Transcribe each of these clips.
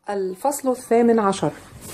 الفصل 18.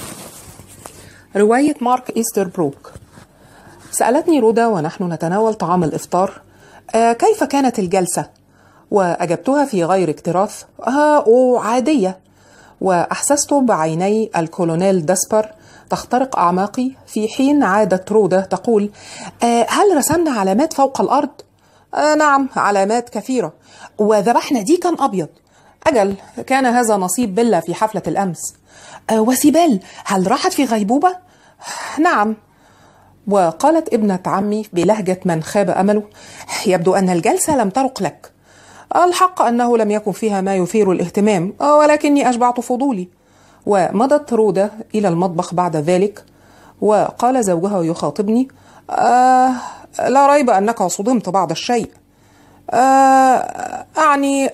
رواية مارك إيستربروك. سألتني رودا ونحن نتناول طعام الإفطار كيف كانت الجلسة؟ وأجبتها في غير اكتراث عادية. وأحسست بعيني الكولونيل داسبر تخترق أعماقي في حين عادت رودا تقول هل رسمنا علامات فوق الأرض؟ نعم، علامات كثيرة، وذبحنا ديكا أبيض. أجل، كان هذا نصيب بيلا في حفلة الأمس. وسيبال هل راحت في غيبوبة؟ نعم. وقالت ابنة عمي بلهجة من خاب أمله يبدو أن الجلسة لم ترق لك. الحق أنه لم يكن فيها ما يثير الاهتمام، ولكني أشبعت فضولي. ومضت رودا إلى المطبخ بعد ذلك، وقال زوجها يخاطبني لا ريب أنك صدمت بعض الشيء. أعني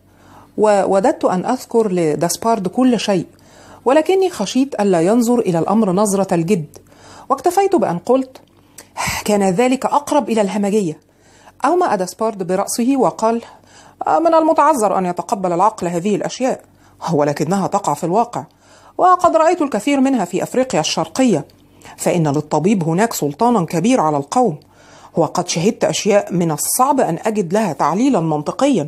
ووددت أن أذكر لداسبارد كل شيء، ولكني خشيت ألا ينظر إلى الأمر نظرة الجد، واكتفيت بأن قلت كان ذلك أقرب إلى الهمجية. أومأ داسبارد برأسه وقال من المتعذر أن يتقبل العقل هذه الأشياء، ولكنها تقع في الواقع، وقد رأيت الكثير منها في أفريقيا الشرقية، فإن للطبيب هناك سلطانا كبير على القوم، وقد شهدت أشياء من الصعب أن أجد لها تعليلا منطقيا،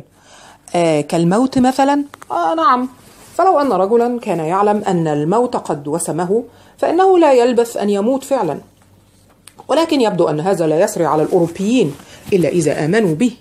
كالموت مثلا. نعم، فلو أن رجلا كان يعلم أن الموت قد وسمه فإنه لا يلبث أن يموت فعلا، ولكن يبدو أن هذا لا يسري على الأوروبيين إلا إذا آمنوا به.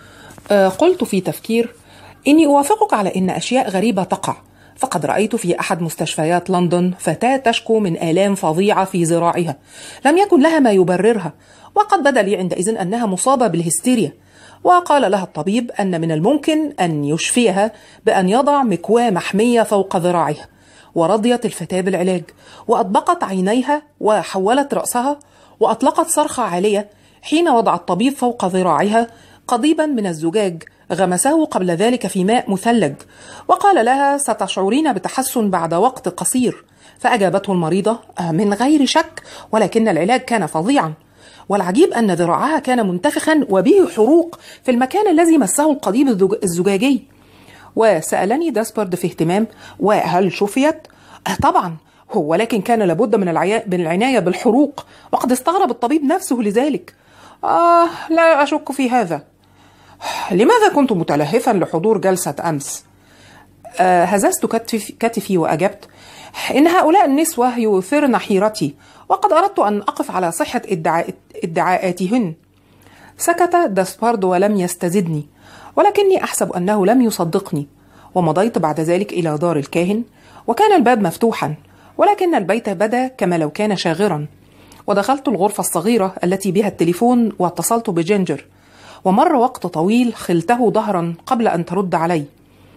قلت في تفكير إني أوافقك على أن أشياء غريبة تقع، فقد رأيت في أحد مستشفيات لندن فتاة تشكو من آلام فظيعة في ذراعها لم يكن لها ما يبررها، وقد بدا لي عندئذ أنها مصابة بالهستيريا. وقال لها الطبيب أن من الممكن أن يشفيها بأن يضع مكواة محمية فوق ذراعها، ورضيت الفتاة بالعلاج، وأطبقت عينيها وحولت رأسها وأطلقت صرخة عالية حين وضع الطبيب فوق ذراعها قضيبا من الزجاج غمسه قبل ذلك في ماء مثلج، وقال لها ستشعرين بتحسن بعد وقت قصير. فأجابته المريضة من غير شك، ولكن العلاج كان فظيعا، والعجيب أن ذراعها كان منتفخا وبه حروق في المكان الذي مسه القضيب الزجاجي. وسألني داسبارد في اهتمام وهل شفيت؟ طبعا، ولكن كان لابد من العناية بالحروق، وقد استغرب الطبيب نفسه لذلك. لا أشك في هذا. لماذا كنت متلهفا لحضور جلسة أمس؟ هززت كتفي وأجبت إن هؤلاء النسوة يثيرن حيرتي، وقد أردت أن أقف على صحة ادعاءاتهن. سكت داسبارد ولم يستزدني، ولكني أحسب أنه لم يصدقني. ومضيت بعد ذلك إلى دار الكاهن، وكان الباب مفتوحا، ولكن البيت بدا كما لو كان شاغرا. ودخلت الغرفة الصغيرة التي بها التليفون واتصلت بجينجر، ومر وقت طويل خلته ظهرا قبل أن ترد علي.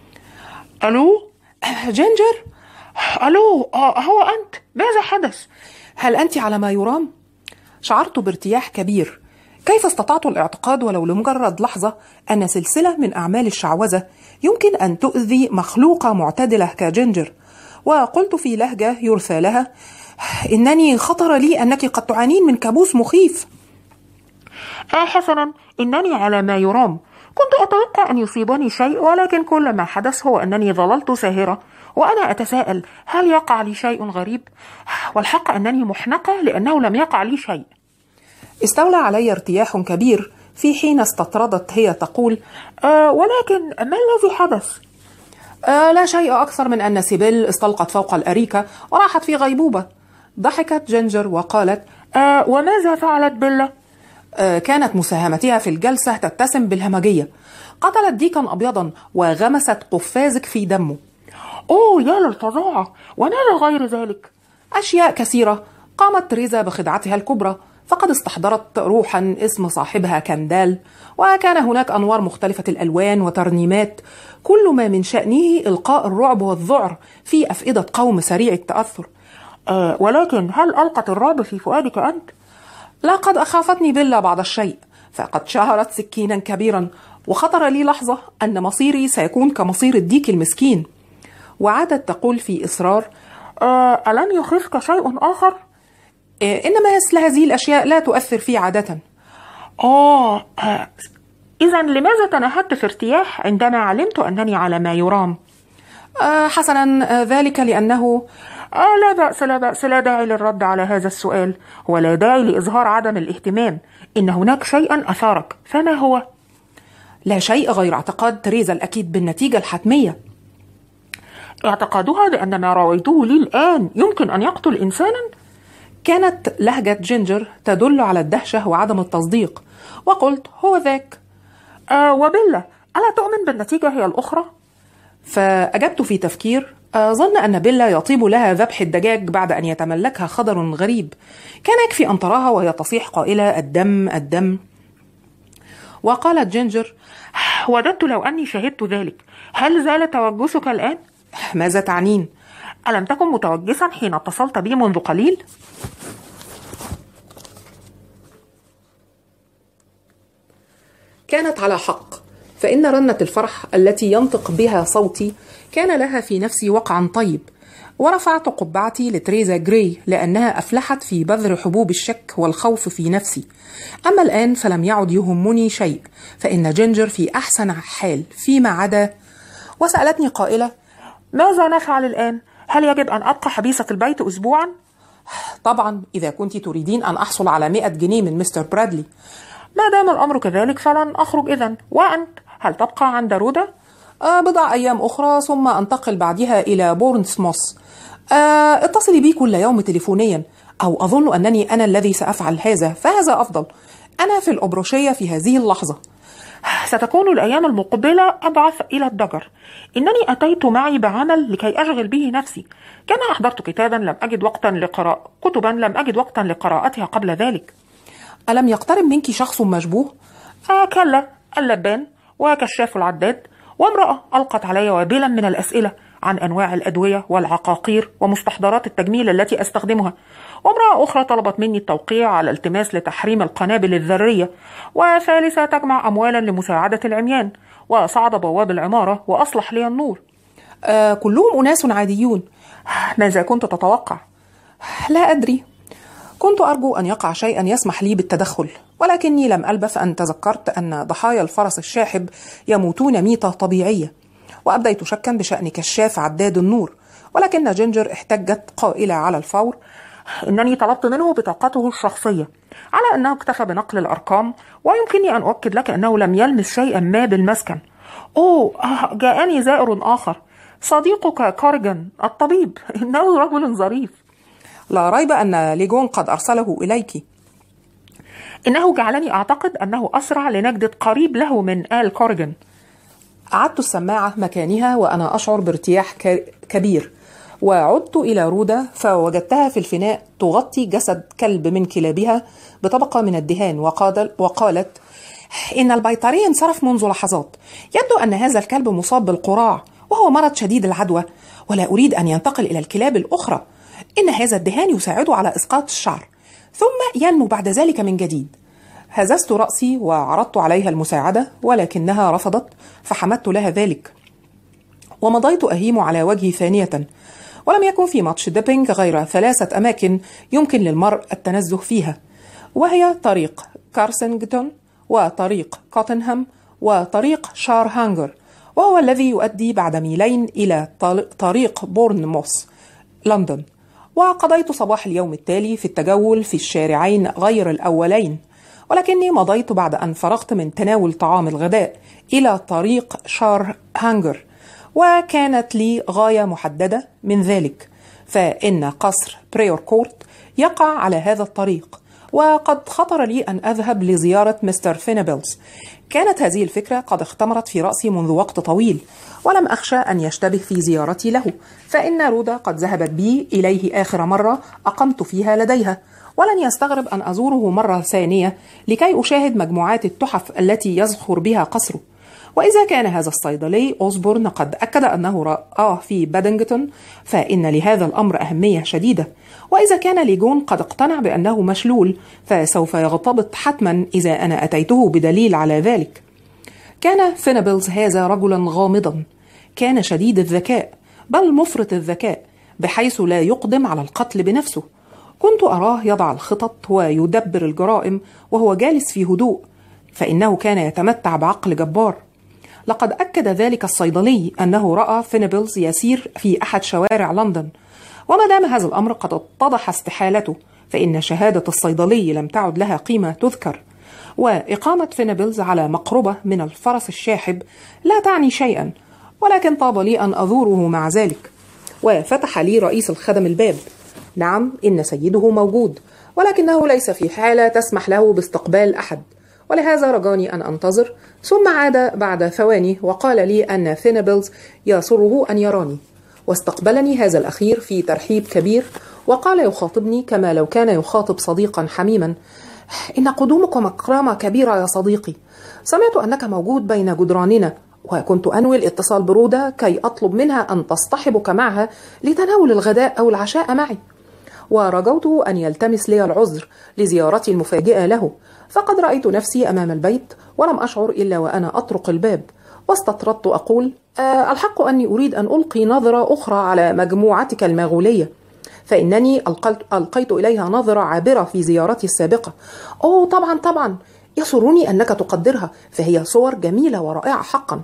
ألو جينجر؟ ألو، هو أنت؟ ماذا حدث؟ هل أنت على ما يرام؟ شعرت بارتياح كبير. كيف استطعت الاعتقاد ولو لمجرد لحظة أن سلسلة من أعمال الشعوذة يمكن أن تؤذي مخلوقة معتدلة كجينجر؟ وقلت في لهجة يرثى لها إنني خطر لي أنك قد تعانين من كابوس مخيف. حسنا، إنني على ما يرام. كنت أتوقع أن يصيبني شيء، ولكن كل ما حدث هو أنني ظللت ساهرة وأنا أتساءل هل يقع لي شيء غريب؟ والحق أنني محنقة لأنه لم يقع لي شيء. استولى علي ارتياح كبير في حين استطردت هي تقول ولكن ما الذي حدث؟ لا شيء أكثر من أن سيبيل استلقت فوق الأريكة وراحت في غيبوبة. ضحكت جينجر وقالت وماذا فعلت بيلا؟ كانت مساهمتها في الجلسة تتسم بالهمجية. قتلت ديكا أبيضا وغمست قفازك في دمه. يا للفظاعة! وماذا غير ذلك؟ أشياء كثيرة. قامت تريزا بخدعتها الكبرى، فقد استحضرت روحا اسم صاحبها كاندال، وكان هناك أنوار مختلفة الألوان وترنيمات، كل ما من شأنه إلقاء الرعب والذعر في أفئدة قوم سريع التأثر. ولكن هل ألقت الرعب في فؤادك أنت؟ لقد أخافتني بيلا بعض الشيء، فقد شهرت سكينا كبيرا، وخطر لي لحظة أن مصيري سيكون كمصير الديك المسكين. وعادت تقول في إصرار ألم يخيفك شيء آخر؟ إنما مثل هذه الأشياء لا تؤثر في عادة. إذن لماذا تنهدت في ارتياح عندما علمت أنني على ما يرام؟ حسنا، ذلك لأنه لا بأس لا بأس، لا داعي للرد على هذا السؤال، ولا داعي لإظهار عدم الاهتمام. إن هناك شيئا أثارك، فما هو؟ لا شيء غير اعتقاد تريزا الأكيد بالنتيجة الحتمية. اعتقادها بأن ما رويته لي الآن يمكن أن يقتل إنسانا؟ كانت لهجة جينجر تدل على الدهشة وعدم التصديق، وقلت هو ذاك. وبيلا، ألا تؤمن بالنتيجة هي الأخرى؟ فأجبت في تفكير، ظن أن بيلا يطيب لها ذبح الدجاج بعد أن يتملكها خضر غريب. كان يكفي أن تراها وهي تصيح قائلة الدم الدم. وقالت جينجر وددت لو أني شهدت ذلك. هل زال توجسك الآن؟ ماذا تعنين؟ ألم تكن متوجسا حين اتصلت بي منذ قليل؟ كانت على حق، فإن رنة الفرح التي ينطق بها صوتي كان لها في نفسي وقعا طيب. ورفعت قبعتي لتريزا جراي لأنها أفلحت في بذر حبوب الشك والخوف في نفسي. أما الآن فلم يعد يهمني شيء، فإن جينجر في أحسن حال فيما عدا. وسألتني قائلة ماذا نفعل الآن؟ هل يجب أن أبقى حبيسة البيت أسبوعا؟ طبعا، إذا كنت تريدين أن أحصل على 100 جنيه من مستر برادلي. ما دام الأمر كذلك فلن أخرج إذن. وأنت هل تبقى عند رودا؟ بضع أيام أخرى ثم أنتقل بعدها إلى بورنسموث. اتصلي بي كل يوم تليفونيا، أو أظن أنني أنا الذي سأفعل هذا، فهذا أفضل. أنا في الأبروشية في هذه اللحظة. ستكون الأيام المقبلة أبعث إلى الضجر. إنني أتيت معي بعمل لكي أشغل به نفسي، كما أحضرت كتابا لم أجد وقتا لقراءتها قبل ذلك. ألم يقترب منك شخص مشبوه؟ كلا، اللبان وكشاف العداد، وامرأة ألقت علي وابلا من الأسئلة عن أنواع الأدوية والعقاقير ومستحضرات التجميل التي أستخدمها، وامرأة أخرى طلبت مني التوقيع على التماس لتحريم القنابل الذرية، وثالثة تجمع أموالا لمساعدة العميان، وصعد بواب العمارة وأصلح لي النور. كلهم أناس عاديون. ماذا كنت تتوقع؟ لا أدري، كنت أرجو أن يقع شيئا يسمح لي بالتدخل، ولكني لم ألبث أن تذكرت أن ضحايا الفرس الشاحب يموتون ميتة طبيعية، وأبديت شكا بشأن كشاف عداد النور. ولكن جينجر احتجت قائلة على الفور إنني طلبت منه بطاقته الشخصية، على أنه اكتفى بنقل الأرقام، ويمكنني أن أؤكد لك أنه لم يلمس شيئا ما بالمسكن. جاءني زائر آخر، صديقك كوريغان الطبيب، إنه رجل ظريف. لا ريب أن ليجون قد أرسله إليك. إنه جعلني أعتقد أنه أسرع لنجدة قريب له من آل كوريغان. أعدت السماعة مكانها وأنا أشعر بارتياح كبير، وعدت إلى رودا فوجدتها في الفناء تغطي جسد كلب من كلابها بطبقة من الدهان، وقالت إن البيطري انصرف منذ لحظات. يبدو أن هذا الكلب مصاب بالقراع، وهو مرض شديد العدوى، ولا أريد أن ينتقل إلى الكلاب الأخرى. إن هذا الدهان يساعده على إسقاط الشعر، ثم ينمو بعد ذلك من جديد. هززت رأسي وعرضت عليها المساعدة، ولكنها رفضت، فحمدت لها ذلك ومضيت أهيم على وجهي ثانية. ولم يكن في ماتش ديبينج غير 3 أماكن يمكن للمرء التنزه فيها، وهي طريق كارسنجتون، وطريق كوتنهام، وطريق شارهانجر، وهو الذي يؤدي بعد ميلين إلى طريق بورنموث لندن. وقضيت صباح اليوم التالي في التجول في الشارعين غير الأولين، ولكني مضيت بعد أن فرغت من تناول طعام الغداء إلى طريق شارهانجر، وكانت لي غاية محددة من ذلك، فإن قصر بريور كورت يقع على هذا الطريق، وقد خطر لي أن أذهب لزيارة مستر فينبلز. كانت هذه الفكرة قد اختمرت في رأسي منذ وقت طويل، ولم أخشى أن يشتبه في زيارتي له، فإن رودا قد ذهبت بي إليه آخر مرة أقمت فيها لديها، ولن يستغرب أن أزوره مرة ثانية لكي أشاهد مجموعات التحف التي يزخر بها قصره. وإذا كان هذا الصيدلي أوزبورن قد أكد أنه رآه في بادنجتون، فإن لهذا الأمر أهمية شديدة. وإذا كان ليجون قد اقتنع بأنه مشلول، فسوف يغتبط حتما إذا أنا أتيته بدليل على ذلك. كان فينبلز هذا رجلا غامضا، كان شديد الذكاء، بل مفرط الذكاء، بحيث لا يقدم على القتل بنفسه. كنت أراه يضع الخطط ويدبر الجرائم وهو جالس في هدوء، فإنه كان يتمتع بعقل جبار. لقد أكد ذلك الصيدلي أنه رأى فينيبلز يسير في أحد شوارع لندن، وما دام هذا الأمر قد اتضح استحالته، فإن شهادة الصيدلي لم تعد لها قيمة تذكر، وإقامة فينيبلز على مقربة من الفرس الشاحب لا تعني شيئا، ولكن طاب لي أن أزوره مع ذلك. وفتح لي رئيس الخدم الباب. نعم، إن سيده موجود، ولكنه ليس في حالة تسمح له باستقبال أحد، ولهذا رجاني أن أنتظر، ثم عاد بعد ثواني وقال لي أن فينيبلز يسره أن يراني. واستقبلني هذا الأخير في ترحيب كبير، وقال يخاطبني كما لو كان يخاطب صديقا حميما: إن قدومكم مكرمة كبيرة يا صديقي، سمعت أنك موجود بين جدراننا، وكنت أنوي الاتصال برودة كي أطلب منها أن تصطحبك معها لتناول الغداء أو العشاء معي. ورجوت أن يلتمس لي العذر لزيارتي المفاجئة له، فقد رأيت نفسي أمام البيت ولم أشعر إلا وأنا أطرق الباب، واستطردت أقول: الحق أني أريد أن ألقي نظرة أخرى على مجموعتك المغولية، فإنني ألقيت إليها نظرة عابرة في زيارتي السابقة. أوه، طبعا طبعا، يسرني أنك تقدرها، فهي صور جميلة ورائعة حقا.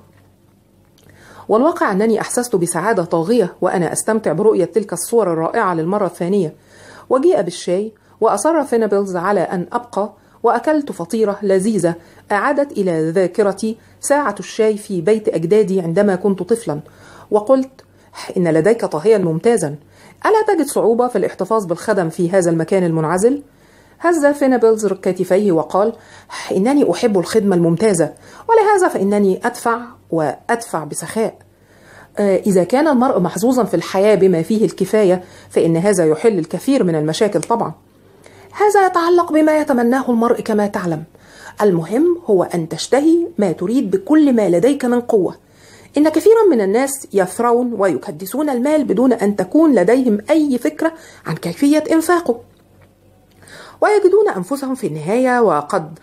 والواقع أنني أحسست بسعادة طاغية وأنا أستمتع برؤية تلك الصور الرائعة للمرة الثانية. وجيء بالشاي، وأصر فينيبلز على أن أبقى، وأكلت فطيرة لذيذة أعادت إلى ذاكرتي ساعة الشاي في بيت أجدادي عندما كنت طفلا. وقلت: إن لديك طهيا ممتازا، ألا تجد صعوبة في الاحتفاظ بالخدم في هذا المكان المنعزل؟ هز فينيبلز كتفيه وقال: إنني أحب الخدمة الممتازة، ولهذا فإنني أدفع وأدفع بسخاء. إذا كان المرء محظوظا في الحياة بما فيه الكفاية، فإن هذا يحل الكثير من المشاكل طبعا. هذا يتعلق بما يتمناه المرء كما تعلم. المهم هو أن تشتهي ما تريد بكل ما لديك من قوة. إن كثيرا من الناس يثرون ويكدسون المال بدون أن تكون لديهم أي فكرة عن كيفية إنفاقه، ويجدون أنفسهم في النهاية وقد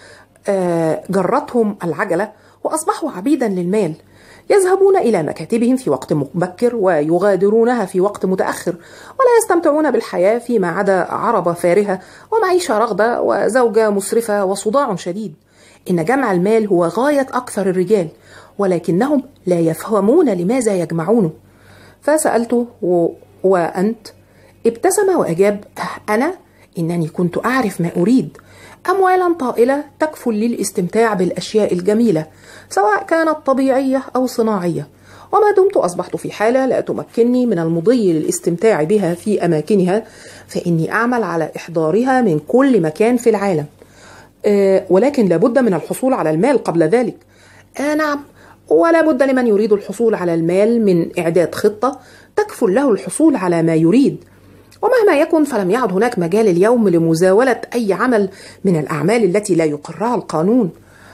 جرتهم العجلة وأصبحوا عبيدا للمال. يذهبون إلى مكاتبهم في وقت مبكر ويغادرونها في وقت متأخر، ولا يستمتعون بالحياة فيما عدا عربة فارهة ومعيشة رغدة وزوجة مسرفة وصداع شديد. إن جمع المال هو غاية أكثر الرجال، ولكنهم لا يفهمون لماذا يجمعونه. فسألته: وأنت؟ ابتسم وأجاب: أنا إنني كنت أعرف ما أريد، أموالا طائلة تكفل للاستمتاع بالأشياء الجميلة سواء كانت طبيعية أو صناعية، وما دمت أصبحت في حالة لا تمكنني من المضي للاستمتاع بها في أماكنها، فإني أعمل على إحضارها من كل مكان في العالم. ولكن لابد من الحصول على المال قبل ذلك. نعم، ولا بد لمن يريد الحصول على المال من إعداد خطة تكفل له الحصول على ما يريد، ومهما يكن فلم يعد هناك مجال اليوم لمزاولة أي عمل من الأعمال التي لا يقرها القانون.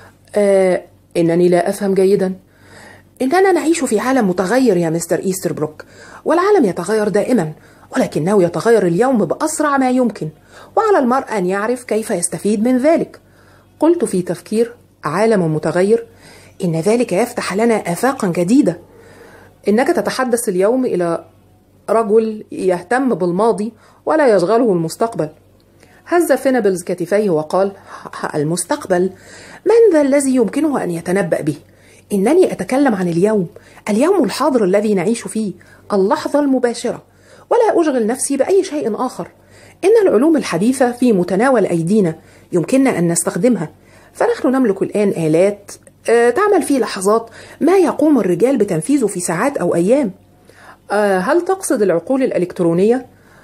إنني لا أفهم جيدا. إننا نعيش في عالم متغير يا مستر إيستربروك، والعالم يتغير دائما، ولكنه يتغير اليوم بأسرع ما يمكن، وعلى المرء أن يعرف كيف يستفيد من ذلك. قلت في تفكير: عالم متغير؟ إن ذلك يفتح لنا آفاقا جديدة. إنك تتحدث اليوم إلى رجل يهتم بالماضي ولا يشغله المستقبل. هز فينيبلز كتفيه وقال: المستقبل؟ من ذا الذي يمكنه أن يتنبأ به؟ إنني أتكلم عن اليوم الحاضر الذي نعيش فيه، اللحظة المباشرة، ولا أشغل نفسي بأي شيء آخر. إن العلوم الحديثة في متناول أيدينا، يمكننا أن نستخدمها، فنحن نملك الآن آلات تعمل في لحظات ما يقوم الرجال بتنفيذه في ساعات أو أيام. هل تقصد العقول الإلكترونية؟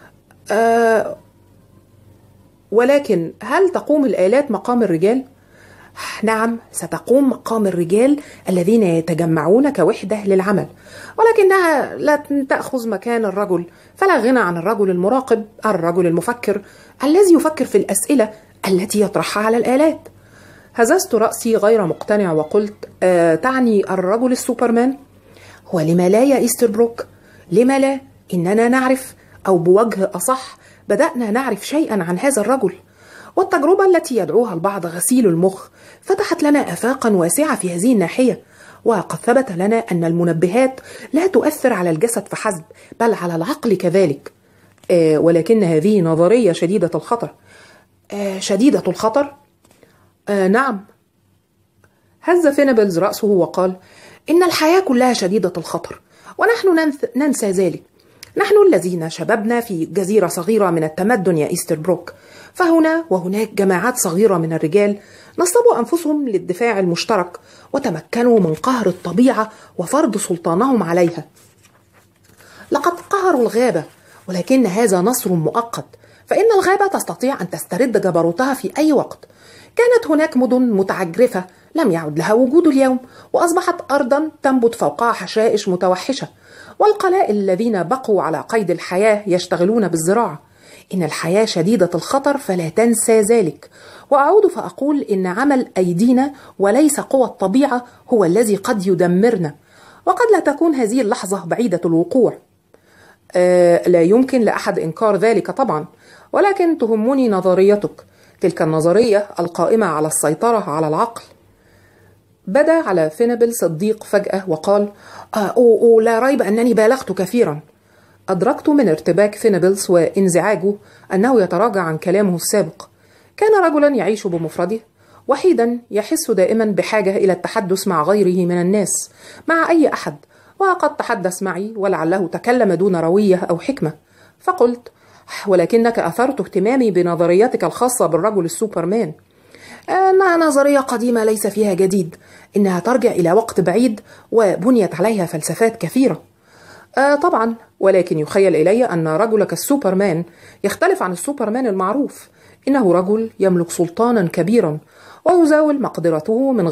ولكن هل تقوم الآلات مقام الرجال؟ نعم، ستقوم مقام الرجال الذين يتجمعون كوحدة للعمل، ولكنها لا تأخذ مكان الرجل، فلا غنى عن الرجل المراقب، الرجل المفكر الذي يفكر في الأسئلة التي يطرحها على الآلات. هززت رأسي غير مقتنع وقلت: تعني الرجل السوبرمان؟ ولما لا يا إيستربروك؟ لما لا؟ إننا نعرف، أو بوجه أصح بدأنا نعرف شيئا عن هذا الرجل، والتجربة التي يدعوها البعض غسيل المخ فتحت لنا آفاقا واسعة في هذه الناحية، وقد ثبت لنا أن المنبهات لا تؤثر على الجسد فحسب بل على العقل كذلك. ولكن هذه نظرية شديدة الخطر. شديدة الخطر؟ نعم. هز فينيبلز رأسه وقال: إن الحياة كلها شديدة الخطر، ونحن ننسى ذلك. نحن الذين شببنا في جزيرة صغيرة من التمدن يا إيستربروك، فهنا وهناك جماعات صغيرة من الرجال نصبوا أنفسهم للدفاع المشترك، وتمكنوا من قهر الطبيعة وفرض سلطانهم عليها. لقد قهروا الغابة، ولكن هذا نصر مؤقت، فإن الغابة تستطيع أن تسترد جبروتها في أي وقت. كانت هناك مدن متعجرفة لم يعد لها وجود اليوم، وأصبحت أرضا تنبت فوقها حشائش متوحشة، والقلائل الذين بقوا على قيد الحياة يشتغلون بالزراعة. إن الحياة شديدة الخطر، فلا تنسى ذلك. وأعود فأقول إن عمل أيدينا وليس قوى الطبيعة هو الذي قد يدمرنا، وقد لا تكون هذه اللحظة بعيدة الوقوع. لا يمكن لأحد إنكار ذلك طبعا، ولكن تهمني نظريتك، تلك النظرية القائمة على السيطرة على العقل. بدا على فينبل صديق فجأة وقال: لا ريب أنني بالغت كثيرا. أدركت من ارتباك فينبلس وانزعاجه أنه يتراجع عن كلامه السابق. كان رجلا يعيش بمفرده، وحيدا، يحس دائما بحاجة إلى التحدث مع غيره من الناس، مع أي أحد، وقد تحدث معي ولعله تكلم دون روية أو حكمة. فقلت: ولكنك أثرت اهتمامي بنظريتك الخاصة بالرجل السوبرمان. إنها نظرية قديمة ليس فيها جديد، إنها ترجع إلى وقت بعيد وبنيت عليها فلسفات كثيرة. طبعا، ولكن يخيل إلي أن رجلك السوبرمان يختلف عن السوبرمان المعروف. إنه رجل يملك سلطانا كبيرا ويزاول مقدرته من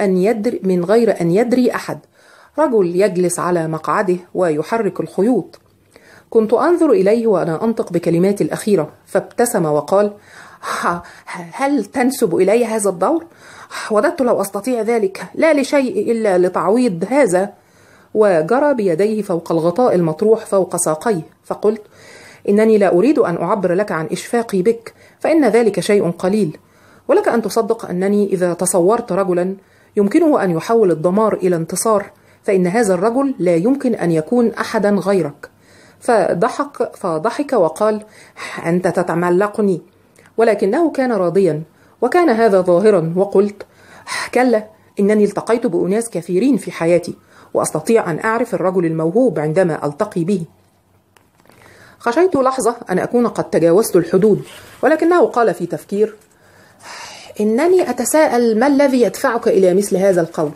غير أن يدري أحد. رجل يجلس على مقعده ويحرك الخيوط. كنت أنظر إليه وأنا أنطق بكلماتي الأخيرة، فابتسم وقال: هل تنسب إلي هذا الدور؟ وددت لو أستطيع ذلك، لا لشيء إلا لتعويض هذا. وجرى بيديه فوق الغطاء المطروح فوق ساقيه. فقلت: إنني لا أريد أن أعبر لك عن إشفاقي بك، فإن ذلك شيء قليل، ولك أن تصدق أنني إذا تصورت رجلا يمكنه أن يحول الدمار إلى انتصار، فإن هذا الرجل لا يمكن أن يكون أحدا غيرك. فضحك وقال: أنت تتملقني. ولكنه كان راضيا، وكان هذا ظاهرا. وقلت: كلا، إنني التقيت بأناس كثيرين في حياتي، وأستطيع أن أعرف الرجل الموهوب عندما ألتقي به. خشيت لحظة أن أكون قد تجاوزت الحدود، ولكنه قال في تفكير: إنني أتساءل ما الذي يدفعك إلى مثل هذا القول؟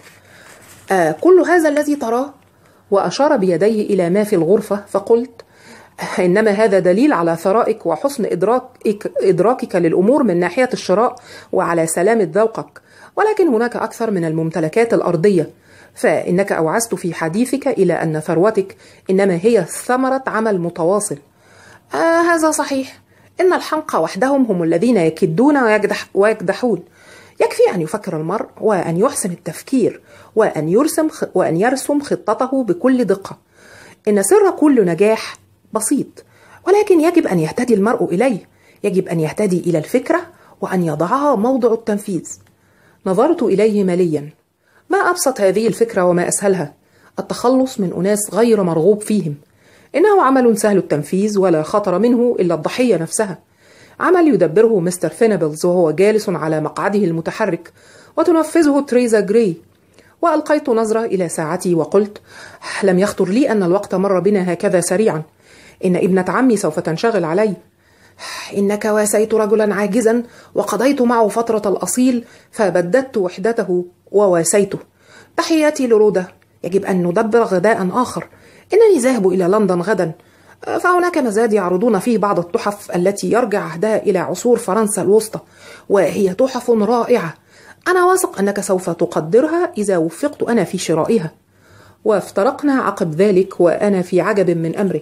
كل هذا الذي تراه؟ وأشار بيديه إلى ما في الغرفة. فقلت: إنما هذا دليل على ثرائك وحسن إدراكك للأمور من ناحية الشراء وعلى سلامة ذوقك، ولكن هناك أكثر من الممتلكات الأرضية. فإنك أوعزت في حديثك إلى أن ثروتك إنما هي ثمرة عمل متواصل. هذا صحيح. إن الحمقى وحدهم هم الذين يكدون ويكدحون. يكفي أن يفكر المرء وأن يحسن التفكير وأن يرسم خطته بكل دقة. إن سر كل نجاح بسيط، ولكن يجب أن يهتدي المرء إليه. يجب أن يهتدي إلى الفكرة وأن يضعها موضع التنفيذ. نظرت إليه مليا. ما أبسط هذه الفكرة وما أسهلها، التخلص من أناس غير مرغوب فيهم. إنه عمل سهل التنفيذ ولا خطر منه إلا الضحية نفسها. عمل يدبره مستر فينبلز وهو جالس على مقعده المتحرك، وتنفذه تريزا جراي. وألقيت نظرة إلى ساعتي وقلت: لم يخطر لي أن الوقت مر بنا هكذا سريعا. إن ابنة عمي سوف تنشغل علي. إنك واسيت رجلا عاجزا وقضيت معه فترة الأصيل، فبددت وحدته وواسيته. تحياتي لرودا. يجب أن ندبر غداء آخر. إنني ذاهب إلى لندن غدا، فهناك مزاد يعرضون فيه بعض التحف التي يرجع عهدها إلى عصور فرنسا الوسطى، وهي تحف رائعة. أنا واثق أنك سوف تقدرها إذا وفقت أنا في شرائها. وافترقنا عقب ذلك وأنا في عجب من أمره.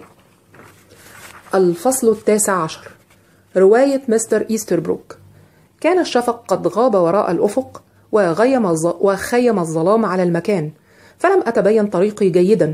الفصل 19. رواية مستر إيستربروك. كان الشفق قد غاب وراء الأفق وخيم الظلام على المكان، فلم أتبين طريقي جيدا.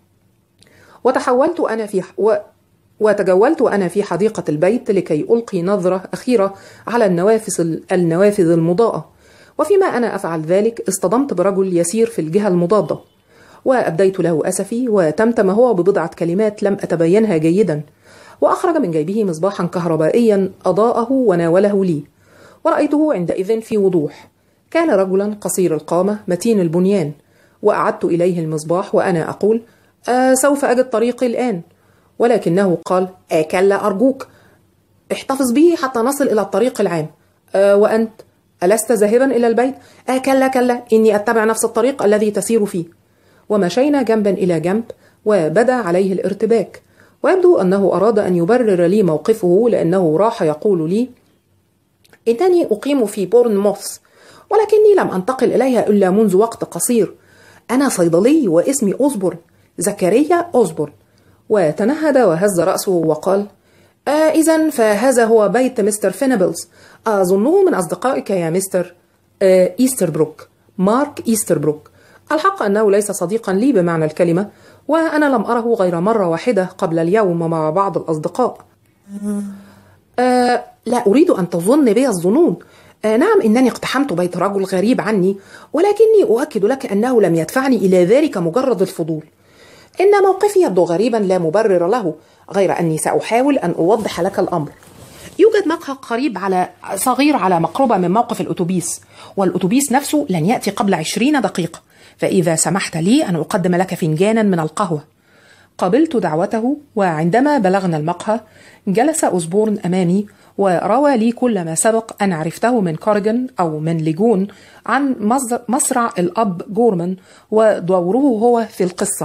وتجولت أنا في حديقة البيت لكي ألقي نظرة أخيرة على النوافذ المضاءة. وفيما أنا أفعل ذلك اصطدمت برجل يسير في الجهة المضادة، وأبديت له أسفي، وتمتم هو ببضعة كلمات لم أتبينها جيدا، وأخرج من جيبه مصباحا كهربائيا أضاءه وناوله لي، ورأيته عندئذ في وضوح. كان رجلا قصير القامة متين البنيان، وأعدت إليه المصباح وأنا أقول: سوف أجد طريقي الآن. ولكنه قال: كلا أرجوك، احتفظ به حتى نصل إلى الطريق العام. وأنت ألست ذاهبا إلى البيت؟ كلا كلا، إني أتبع نفس الطريق الذي تسير فيه. ومشينا جنبا إلى جنب، وبدا عليه الارتباك، ويبدو أنه أراد أن يبرر لي موقفه، لأنه راح يقول لي إنني أقيم في بورنموث، ولكني لم أنتقل إليها إلا منذ وقت قصير. أنا صيدلي واسمي أوزبورن، زكريا أوزبورن. وتنهد وهز رأسه وقال: إذن فهذا هو بيت مستر فينبلز، أظنه من أصدقائك يا مستر إيستربروك، مارك إيستربروك. الحق أنه ليس صديقا لي بمعنى الكلمة، وأنا لم أره غير مرة واحدة قبل اليوم مع بعض الأصدقاء. لا أريد أن تظن بي الظنون. نعم، إنني اقتحمت بيت رجل غريب عني، ولكني أؤكد لك أنه لم يدفعني إلى ذلك مجرد الفضول. إن موقفي يبدو غريبا لا مبرر له، غير أني سأحاول أن أوضح لك الأمر. يوجد مقهى قريب صغير على مقربة من موقف الأتوبيس، والأتوبيس نفسه لن يأتي قبل 20 دقيقة، فإذا سمحت لي أن أقدم لك فنجانا من القهوة. قبلت دعوته، وعندما بلغنا المقهى جلس أوزبورن أمامي وروى لي كل ما سبق أن عرفته من كورغان أو من ليجون عن مصرع الأب جورمان ودوره هو في القصة.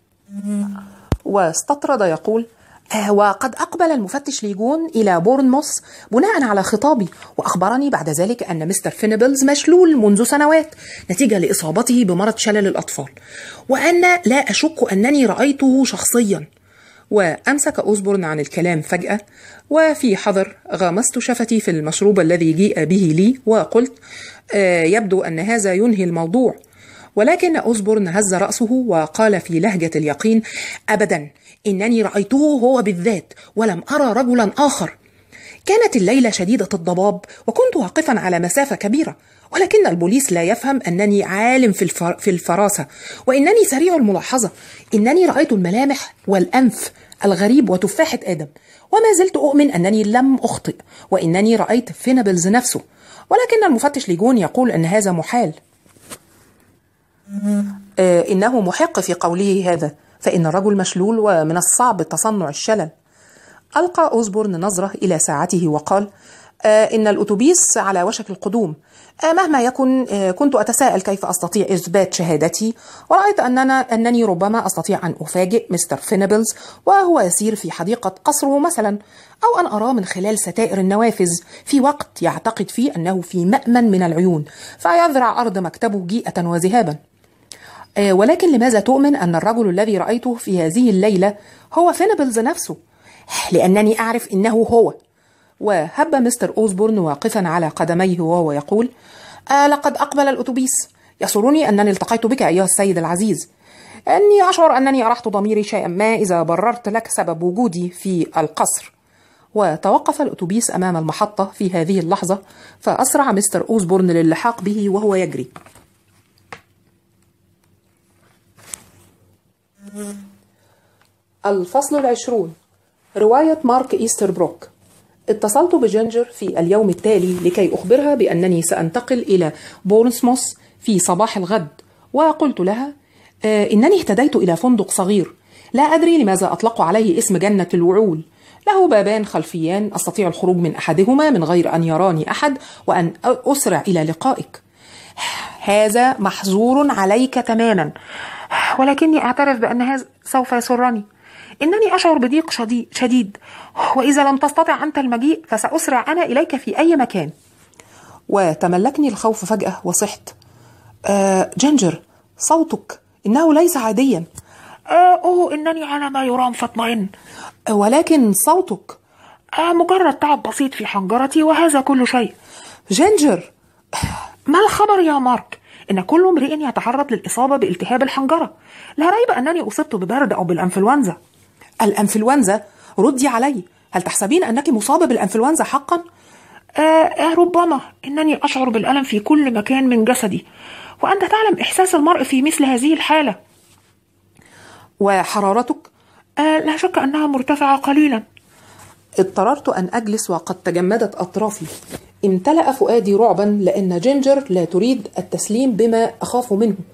واستطرد يقول: وقد أقبل المفتش ليجون إلى بورنموث بناء على خطابي، وأخبرني بعد ذلك أن مستر فينبلز مشلول منذ سنوات نتيجة لإصابته بمرض شلل الأطفال، وأنا لا أشك أنني رأيته شخصيا. وأمسك أوزبورن عن الكلام فجأة، وفي حذر غمست شفتي في المشروب الذي جيء به لي وقلت: يبدو أن هذا ينهي الموضوع. ولكن أوزبورن هز رأسه وقال في لهجة اليقين: أبدا، إنني رأيته هو بالذات، ولم أرى رجلا آخر. كانت الليلة شديدة الضباب، وكنت واقفا على مسافة كبيرة، ولكن البوليس لا يفهم أنني عالم في الفراسة، وإنني سريع الملاحظة. إنني رأيت الملامح والأنف الغريب وتفاحة آدم، وما زلت أؤمن أنني لم أخطئ، وإنني رأيت فينبلز نفسه. ولكن المفتش ليجون يقول أن هذا محال. إنه محق في قوله هذا، فإن الرجل مشلول ومن الصعب تصنع الشلل. ألقى أوزبورن نظرة إلى ساعته وقال: إن الأتوبيس على وشك القدوم. مهما يكن، كنت أتساءل كيف أستطيع إثبات شهادتي، ورأيت أنني ربما أستطيع أن أفاجئ مستر فينبلز وهو يسير في حديقة قصره مثلا، أو أن أراه من خلال ستائر النوافذ في وقت يعتقد فيه أنه في مأمن من العيون، فيذرع أرض مكتبه جيئة وذهابا. ولكن لماذا تؤمن أن الرجل الذي رأيته في هذه الليلة هو فينبلز نفسه؟ لأنني أعرف إنه هو. وهب مستر أوزبورن واقفا على قدميه وهو يقول: لقد أقبل الأتوبيس. يسرني أنني التقيت بك أيها السيد العزيز. أني أشعر أنني أرحت ضميري شيئا ما إذا بررت لك سبب وجودي في القصر. وتوقف الأتوبيس أمام المحطة في هذه اللحظة، فأسرع مستر أوزبورن للحاق به وهو يجري. الفصل 20، رواية مارك إيستربروك. اتصلت بجينجر في اليوم التالي لكي أخبرها بأنني سأنتقل إلى بورنموث في صباح الغد، وقلت لها: إنني اهتديت إلى فندق صغير، لا أدري لماذا أطلقوا عليه اسم جنة الوعول. له بابان خلفيان، أستطيع الخروج من أحدهما من غير أن يراني أحد، وأن أسرع إلى لقائك. هذا محظور عليك تماما، ولكني أعترف بأن هذا سوف يسرني. إنني أشعر بضيق شديد، وإذا لم تستطع أنت المجيء فسأسرع أنا إليك في أي مكان. وتملكني الخوف فجأة وصحت: جينجر، صوتك إنه ليس عاديا. إنني على ما يرام فاطمئن. ولكن صوتك مجرد تعب بسيط في حنجرتي وهذا كل شيء. جينجر، ما الخبر يا مارك؟ إن كل امرئ يتعرض للإصابة بالتهاب الحنجرة. لا ريب أنني أصبت ببرد أو بالأنفلونزا. الأنفلونزا؟ ردي علي، هل تحسبين أنك مصابة بالأنفلونزا حقا؟ ربما. إنني أشعر بالألم في كل مكان من جسدي، وأنت تعلم إحساس المرء في مثل هذه الحالة. وحرارتك؟ لا شك أنها مرتفعة قليلا. اضطررت أن أجلس وقد تجمدت أطرافي. امتلأ فؤادي رعبا، لأن جينجر لا تريد التسليم بما أخاف منه،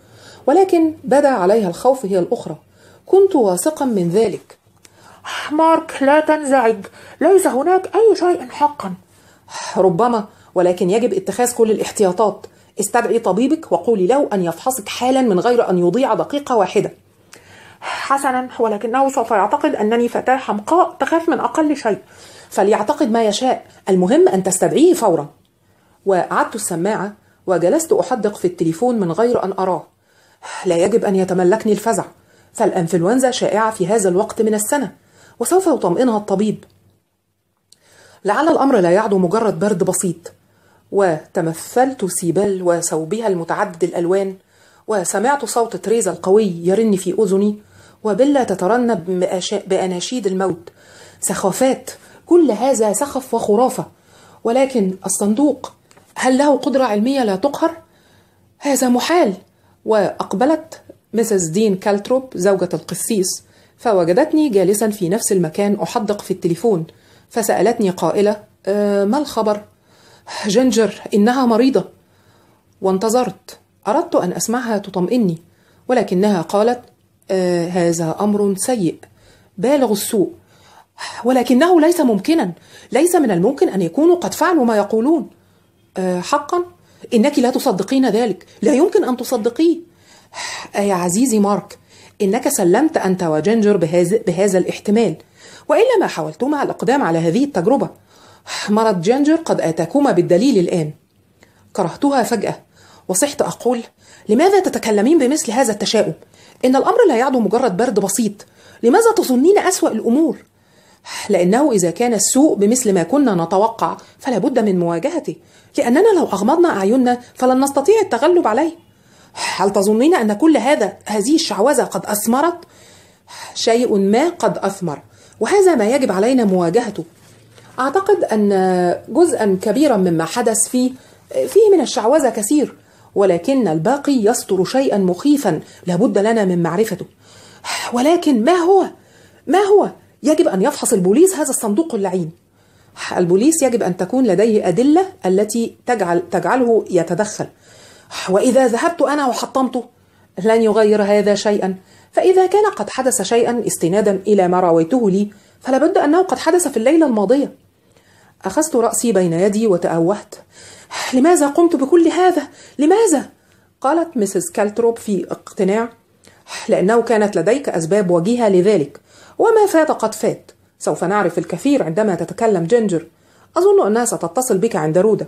ولكن بدا عليها الخوف هي الأخرى. كنت واثقا من ذلك. مارك، لا تنزعج، ليس هناك أي شيء حقا. ربما، ولكن يجب اتخاذ كل الاحتياطات. استدعي طبيبك وقولي له أن يفحصك حالا من غير أن يضيع دقيقة واحدة. حسنا، ولكنه سوف يعتقد أنني فتاة حمقاء تخاف من أقل شيء. فليعتقد ما يشاء، المهم أن تستدعيه فورا. وأعدت السماعة وجلست أحدق في التليفون من غير أن أراه. لا يجب أن يتملكني الفزع، فالأنفلونزا شائعة في هذا الوقت من السنة، وسوف يطمئنها الطبيب. لعل الأمر لا يعد مجرد برد بسيط. وتمثلت سيبل وثوبها المتعدد الألوان، وسمعت صوت تريزا القوي يرن في أذني، وبيلا تترنب بأناشيد الموت. سخافات، كل هذا سخف وخرافة. ولكن الصندوق، هل له قدرة علمية لا تقهر؟ هذا محال. وأقبلت مسز دين كالتروب زوجة القسيس، فوجدتني جالسا في نفس المكان أحدق في التليفون، فسألتني قائلة: ما الخبر؟ جينجر إنها مريضة. وانتظرت، أردت أن أسمعها تطمئني، ولكنها قالت: هذا أمر سيء بالغ السوء، ولكنه ليس ممكنا، ليس من الممكن أن يكونوا قد فعلوا ما يقولون. حقا؟ إنك لا تصدقين ذلك، لا يمكن أن تصدقيه. يا عزيزي مارك، إنك سلمت أنت وجينجر بهذا الاحتمال، وإلا ما حاولتما الإقدام على هذه التجربة. مرض جينجر قد آتاكما بالدليل الآن. كرهتها فجأة، وصحت أقول: لماذا تتكلمين بمثل هذا التشاؤم؟ إن الأمر لا يعد مجرد برد بسيط. لماذا تظنين أسوأ الأمور؟ لأنه إذا كان السوء بمثل ما كنا نتوقع فلا بد من مواجهته، لأننا لو أغمضنا أعيننا فلن نستطيع التغلب عليه. هل تظنين أن كل هذه الشعوذة قد أثمرت؟ شيء ما قد أثمر، وهذا ما يجب علينا مواجهته. أعتقد أن جزءا كبيرا مما حدث فيه من الشعوذة كثير، ولكن الباقي يستر شيئا مخيفا لابد لنا من معرفته. ولكن ما هو؟ يجب أن يفحص البوليس هذا الصندوق اللعين. البوليس يجب أن تكون لديه أدلة التي تجعله يتدخل. وإذا ذهبت أنا وحطمته لن يغير هذا شيئا، فإذا كان قد حدث شيئا استنادا إلى ما رويته لي فلابد أنه قد حدث في الليلة الماضية. أخذت رأسي بين يدي وتأوهت. لماذا قمت بكل هذا؟ لماذا؟ قالت مسز كالتروب في اقتناع: لأنه كانت لديك أسباب وجيهة لذلك، وما فات قد فات. سوف نعرف الكثير عندما تتكلم جينجر. أظن أنها ستتصل بك عند رودة.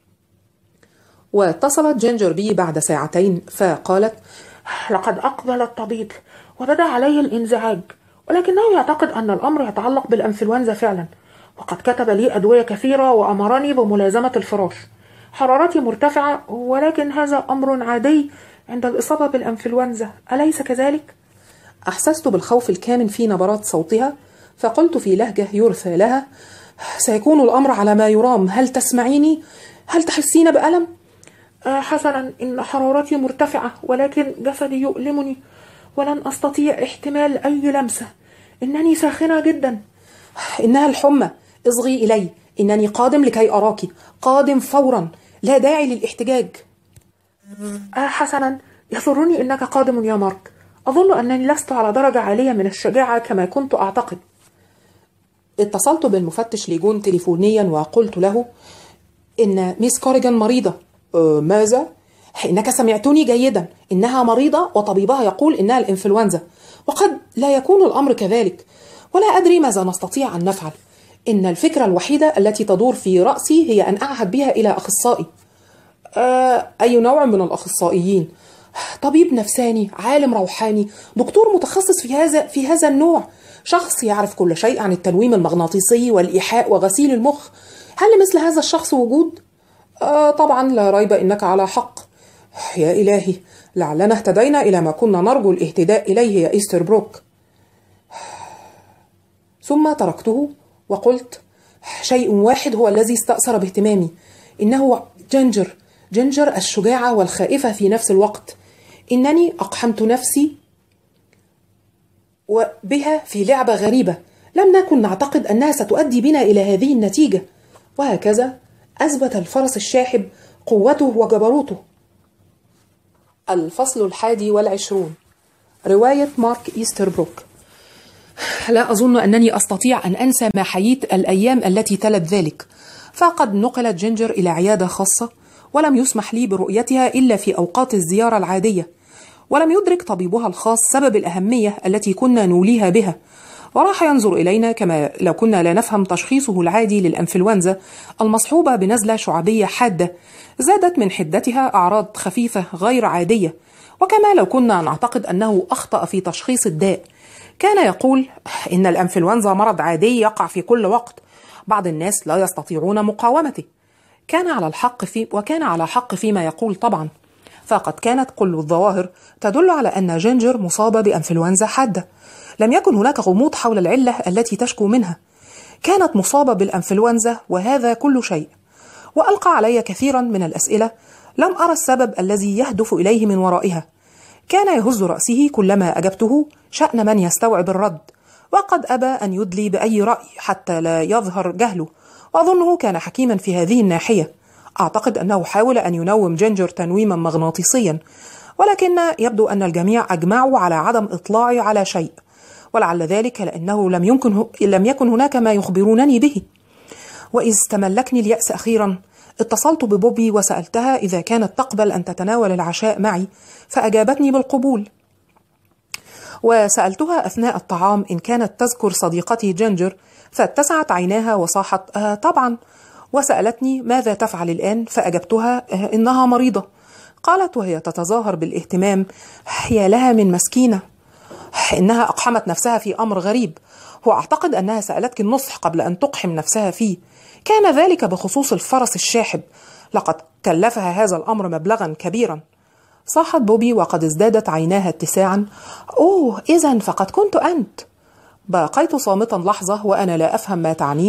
واتصلت جينجر بي بعد ساعتين فقالت: لقد أقبل الطبيب وبدأ عليه الانزعاج، ولكنه يعتقد أن الأمر يتعلق بالأنفلونزا فعلا، وقد كتب لي أدوية كثيرة وأمرني بملازمة الفراش. حرارتي مرتفعة، ولكن هذا أمر عادي عند الإصابة بالأنفلونزا، أليس كذلك؟ أحسست بالخوف الكامن في نبرات صوتها، فقلت في لهجة يرثى لها: سيكون الأمر على ما يرام. هل تسمعيني؟ هل تحسين بألم؟ حسنا، إن حرارتي مرتفعة، ولكن جسدي يؤلمني ولن أستطيع احتمال أي لمسة. إنني ساخنة جدا. إنها الحمى. اصغي إلي، إنني قادم لكي أراك، قادم فورا، لا داعي للاحتجاج. حسنا، يسرني إنك قادم يا مارك. أظن أنني لست على درجة عالية من الشجاعة كما كنت أعتقد. اتصلت بالمفتش ليجون تليفونيا وقلت له إن ميس كوريغان مريضة. ماذا؟ إنك سمعتني جيدا، إنها مريضة وطبيبها يقول إنها الإنفلونزا، وقد لا يكون الأمر كذلك، ولا أدري ماذا نستطيع أن نفعل. إن الفكرة الوحيدة التي تدور في رأسي هي أن أعهد بها إلى أخصائي. أي نوع من الأخصائيين؟ طبيب نفساني، عالم روحاني، دكتور متخصص في هذا النوع، شخص يعرف كل شيء عن التنويم المغناطيسي والإيحاء وغسيل المخ. هل لمثل هذا الشخص وجود؟ طبعا لا ريب إنك على حق. يا إلهي، لعلنا اهتدينا إلى ما كنا نرجو الاهتداء إليه يا إيستر بروك. ثم تركته وقلت: شيء واحد هو الذي استأثر باهتمامي، إنه جينجر الشجاعة والخائفة في نفس الوقت. إنني أقحمت نفسي وبها في لعبة غريبة لم نكن نعتقد أنها ستؤدي بنا إلى هذه النتيجة. وهكذا أثبت الفرس الشاحب قوته وجبروته. الفصل 21. رواية مارك إيستربروك. لا أظن أنني أستطيع أن أنسى ما حييت الأيام التي تلت ذلك، فقد نقلت جينجر إلى عيادة خاصة، ولم يسمح لي برؤيتها إلا في أوقات الزيارة العادية، ولم يدرك طبيبها الخاص سبب الأهمية التي كنا نوليها بها، وراح ينظر إلينا كما لو كنا لا نفهم تشخيصه العادي للأنفلونزا المصحوبة بنزلة شعبية حادة زادت من حدتها أعراض خفيفة غير عادية، وكما لو كنا نعتقد أنه أخطأ في تشخيص الداء. كان يقول إن الأنفلونزا مرض عادي يقع في كل وقت، بعض الناس لا يستطيعون مقاومته. وكان على حق فيما يقول طبعا، فقد كانت كل الظواهر تدل على أن جينجر مصابة بأنفلونزا حادة. لم يكن هناك غموض حول العلة التي تشكو منها، كانت مصابة بالأنفلونزا وهذا كل شيء. وألقى علي كثيرا من الأسئلة لم أرى السبب الذي يهدف إليه من ورائها. كان يهز رأسه كلما أجبته شأن من يستوعب الرد، وقد أبى أن يدلي بأي رأي حتى لا يظهر جهله، وأظنه كان حكيما في هذه الناحية. أعتقد أنه حاول أن ينوم جينجر تنويما مغناطيسيا، ولكن يبدو أن الجميع أجمعوا على عدم إطلاعي على شيء، ولعل ذلك لأنه لم يكن هناك ما يخبرونني به. وإذ تملكني اليأس أخيرا، اتصلت ببوبي وسألتها إذا كانت تقبل أن تتناول العشاء معي، فأجابتني بالقبول. وسألتها أثناء الطعام إن كانت تذكر صديقتي جينجر، فاتسعت عيناها وصاحت طبعا. وسألتني ماذا تفعل الآن، فأجبتها إنها مريضة. قالت وهي تتظاهر بالاهتمام: يا لها من مسكينة، إنها أقحمت نفسها في أمر غريب، وأعتقد أنها سألتك النصح قبل أن تقحم نفسها فيه. كان ذلك بخصوص الفرس الشاحب، لقد كلفها هذا الأمر مبلغا كبيرا. صاحت بوبي وقد ازدادت عيناها اتساعا: أوه، إذن فقد كنت أنت. بقيت صامتا لحظة وأنا لا أفهم ما تعنيه،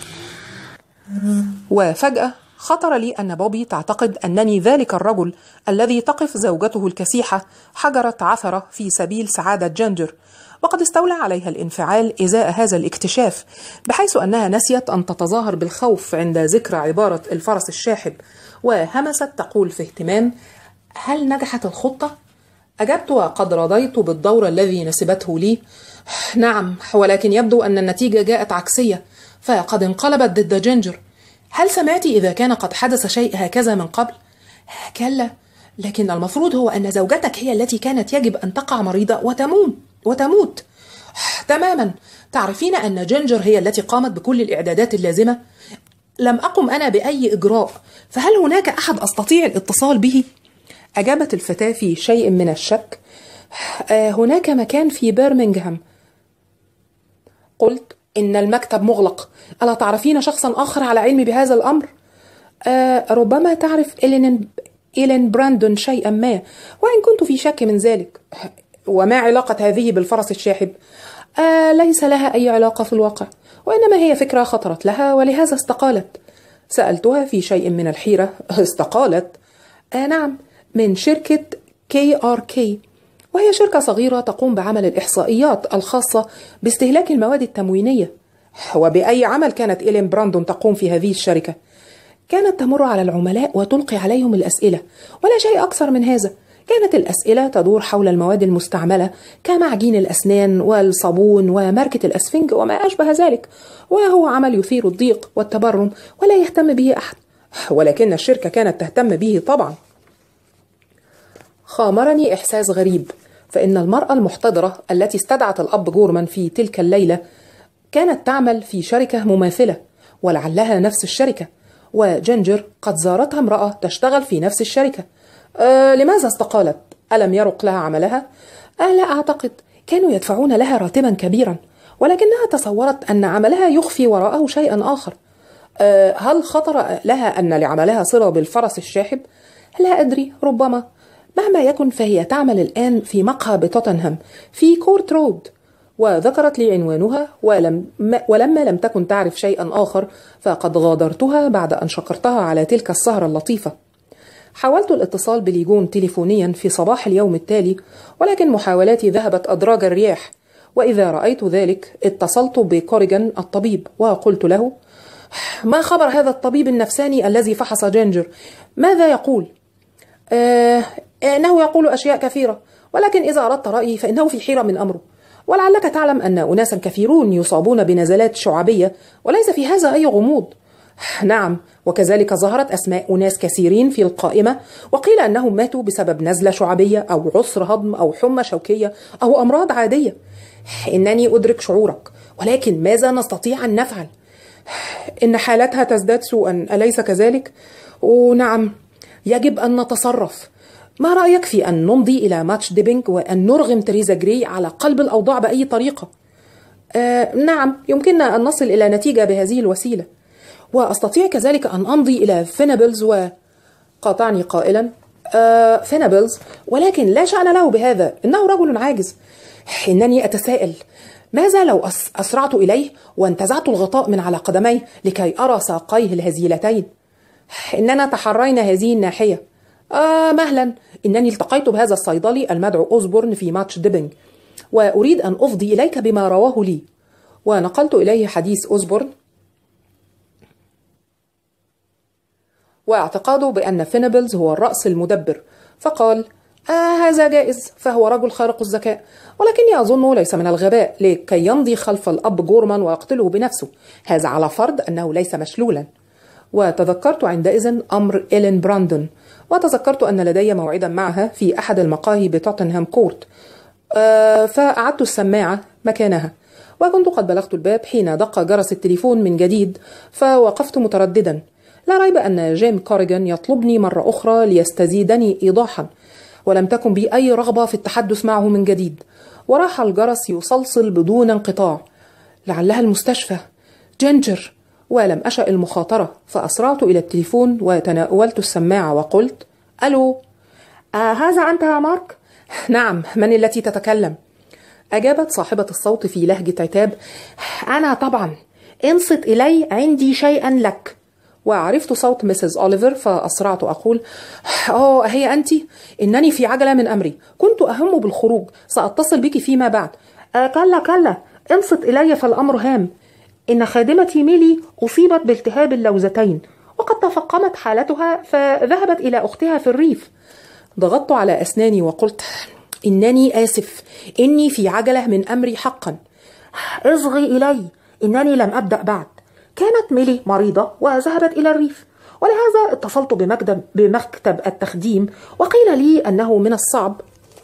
وفجأة خطر لي أن بوبي تعتقد أنني ذلك الرجل الذي تقف زوجته الكسيحة حجرة عثرة في سبيل سعادة جينجر، وقد استولى عليها الانفعال إزاء هذا الاكتشاف، بحيث أنها نسيت أن تتظاهر بالخوف عند ذكر عبارة الفرس الشاحب، وهمست تقول في اهتمام: هل نجحت الخطة؟ أجبت وقد رضيت بالدور الذي نسبته لي: نعم، ولكن يبدو أن النتيجة جاءت عكسية، فقد انقلبت ضد جينجر. هل سمعت إذا كان قد حدث شيء هكذا من قبل؟ كلا، لكن المفروض هو أن زوجتك هي التي كانت يجب أن تقع مريضة وتموت. تماما. تعرفين أن جينجر هي التي قامت بكل الإعدادات اللازمة؟ لم أقم أنا بأي إجراء، فهل هناك أحد أستطيع الاتصال به؟ أجابت الفتاة في شيء من الشك: هناك مكان في برمنغهام. قلت: إن المكتب مغلق. ألا تعرفين شخصا آخر على علم بهذا الأمر؟ ربما تعرف إيلين براندون شيئا ما، وإن كنت في شك من ذلك. وما علاقة هذه بالفرس الشاحب؟ ليس لها أي علاقة في الواقع، وإنما هي فكرة خطرت لها ولهذا استقالت. سألتها في شيء من الحيرة: استقالت؟ نعم، من شركة KRK، وهي شركة صغيرة تقوم بعمل الإحصائيات الخاصة باستهلاك المواد التموينية. وبأي عمل كانت إيلين براندون تقوم في هذه الشركة؟ كانت تمر على العملاء وتلقي عليهم الأسئلة، ولا شيء أكثر من هذا. كانت الأسئلة تدور حول المواد المستعملة كمعجين الأسنان والصابون وماركة الأسفنج وما أشبه ذلك، وهو عمل يثير الضيق والتبرم ولا يهتم به أحد، ولكن الشركة كانت تهتم به طبعا. خامرني إحساس غريب، فإن المرأة المحتضرة التي استدعت الأب جورمان في تلك الليلة كانت تعمل في شركة مماثلة، ولعلها نفس الشركة، وجينجر قد زارتها امرأة تشتغل في نفس الشركة. لماذا استقالت؟ ألم يرق لها عملها؟ لا أعتقد، كانوا يدفعون لها راتبا كبيرا، ولكنها تصورت أن عملها يخفي وراءه شيئا آخر. هل خطر لها أن لعملها صلة بالفرس الشاحب؟ لا أدري، ربما. مهما يكن فهي تعمل الآن في مقهى بتوتنهام في كورت رود، وذكرت لي عنوانها، ولما لم تكن تعرف شيئا آخر فقد غادرتها بعد أن شكرتها على تلك السهرة اللطيفة. حاولت الاتصال بليجون تليفونيا في صباح اليوم التالي، ولكن محاولاتي ذهبت أدراج الرياح، وإذا رأيت ذلك اتصلت بكوريغان الطبيب وقلت له: ما خبر هذا الطبيب النفساني الذي فحص جينجر؟ ماذا يقول؟ إنه يقول أشياء كثيرة، ولكن إذا أردت رأيي فإنه في حيرة من أمره. ولعلك تعلم أن أناسا كثيرون يصابون بنزلات شعبية وليس في هذا أي غموض. نعم، وكذلك ظهرت أسماء أناس كثيرين في القائمة، وقيل أنهم ماتوا بسبب نزلة شعبية أو عسر هضم أو حمى شوكية أو أمراض عادية. إنني أدرك شعورك، ولكن ماذا نستطيع أن نفعل؟ إن حالتها تزداد سوءا، أليس كذلك؟ ونعم، يجب أن نتصرف. ما رأيك في أن نمضي إلى ماتش ديبينج وأن نرغم تريزا جراي على قلب الأوضاع بأي طريقة؟ نعم، يمكننا أن نصل إلى نتيجة بهذه الوسيلة. وأستطيع كذلك أن أمضي إلى فينابلز وقاطعني قائلا فينابلز، ولكن لا شأن له بهذا، إنه رجل عاجز. إنني أتساءل، ماذا لو أسرعت إليه وانتزعت الغطاء من على قدميه لكي أرى ساقيه الهزيلتين؟ إننا تحرينا هذه الناحية. مهلا، إنني التقيت بهذا الصيدلي المدعو أوزبورن في ماتش ديبينج، وأريد أن أفضي إليك بما رواه لي. ونقلت إليه حديث أوزبورن واعتقاده بأن فينابلز هو الرأس المدبر، فقال هذا جائز، فهو رجل خارق الذكاء، ولكني أظنه ليس من الغباء لكي يمضي خلف الأب جورمان ويقتله بنفسه، هذا على فرض أنه ليس مشلولا. وتذكرت عندئذ أمر إيلين براندون، وتذكرت أن لدي موعدا معها في أحد المقاهي بتوتنهام كورت، فأعدت السماعة مكانها، وكنت قد بلغت الباب حين دق جرس التليفون من جديد، فوقفت مترددا. لا ريب أن جيم كوريغان يطلبني مرة أخرى ليستزيدني إيضاحا، ولم تكن بي أي رغبة في التحدث معه من جديد. وراح الجرس يصلصل بدون انقطاع. لعلها المستشفى، جينجر. ولم أشأ المخاطرة، فأسرعت إلى التليفون وتناولت السماعة وقلت ألو. هذا أنت يا مارك؟ نعم، من التي تتكلم؟ أجابت صاحبة الصوت في لهجة عتاب أنا طبعا، انصت إلي، عندي شيئا لك. وعرفت صوت مسز أوليفر، فأسرعت أقول هي أنت؟ إنني في عجلة من أمري، كنت أهم بالخروج، سأتصل بك فيما بعد. كلا، انصت إلي فالأمر هام. إن خادمتي ميلي أصيبت بالتهاب اللوزتين، وقد تفاقمت حالتها فذهبت إلى أختها في الريف. ضغطت على أسناني وقلت إنني آسف، إني في عجلة من أمري حقا. اصغي إلي، إنني لم أبدأ بعد. كانت ميلي مريضة وذهبت إلى الريف، ولهذا اتصلت بمكتب التخديم، وقيل لي أنه من الصعب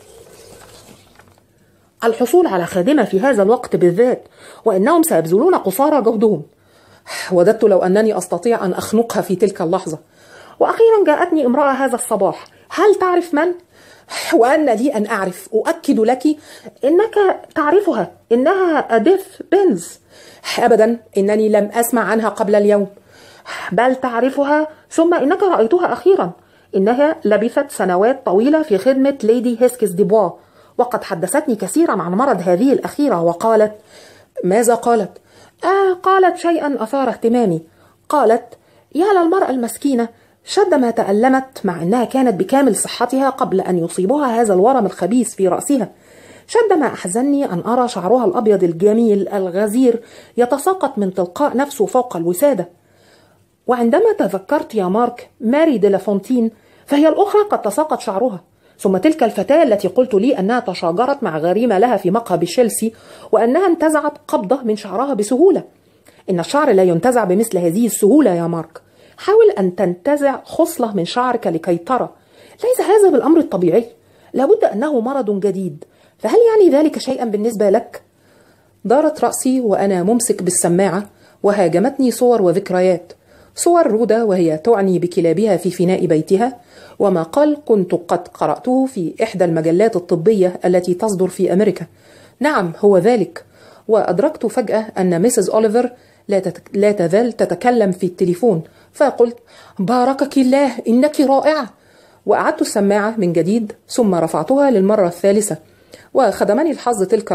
الحصول على خادمة في هذا الوقت بالذات، وإنهم سيبذلون قصارى جهدهم. وددت لو أنني أستطيع أن أخنقها في تلك اللحظة. وأخيرا جاءتني امرأة هذا الصباح، هل تعرف من؟ وأن لي أن أعرف، أؤكد لك إنك تعرفها، إنها أديث بنز. أبدا، إنني لم أسمع عنها قبل اليوم. بل تعرفها، ثم إنك رأيتها أخيرا. إنها لبثت سنوات طويلة في خدمة ليدي هيسكس ديبوا، وقد حدثتنني كثيرا عن مرض هذه الأخيرة. وقالت ماذا قالت؟ قالت شيئا أثار اهتمامي. قالت يا للمرأة المسكينة، شد ما تألمت مع أنها كانت بكامل صحتها قبل أن يصيبها هذا الورم الخبيث في رأسها. شد ما أحزنني أن أرى شعرها الأبيض الجميل الغزير يتساقط من تلقاء نفسه فوق الوسادة. وعندما تذكرت يا مارك ماري دي لافونتين، فهي الأخرى قد تساقط شعرها. ثم تلك الفتاة التي قلت لي أنها تشاجرت مع غريمة لها في مقهى بتشيلسي، وأنها انتزعت قبضة من شعرها بسهولة. إن الشعر لا ينتزع بمثل هذه السهولة يا مارك. حاول أن تنتزع خصلة من شعرك لكي ترى. ليس هذا بالأمر الطبيعي، لابد أنه مرض جديد. فهل يعني ذلك شيئا بالنسبة لك؟ دارت رأسي وأنا ممسك بالسماعة، وهاجمتني صور وذكريات. صور رودة وهي تعني بكلابها في فناء بيتها، وما قال كنت قد قرأته في إحدى المجلات الطبية التي تصدر في أمريكا. نعم، هو ذلك. وأدركت فجأة أن ميسيس أوليفر لا تزال تتكلم في التليفون، فقلت باركك الله، إنك رائعة. وأعدت السماعة من جديد، ثم رفعتها للمرة الثالثة، وخدمني الحظ تلك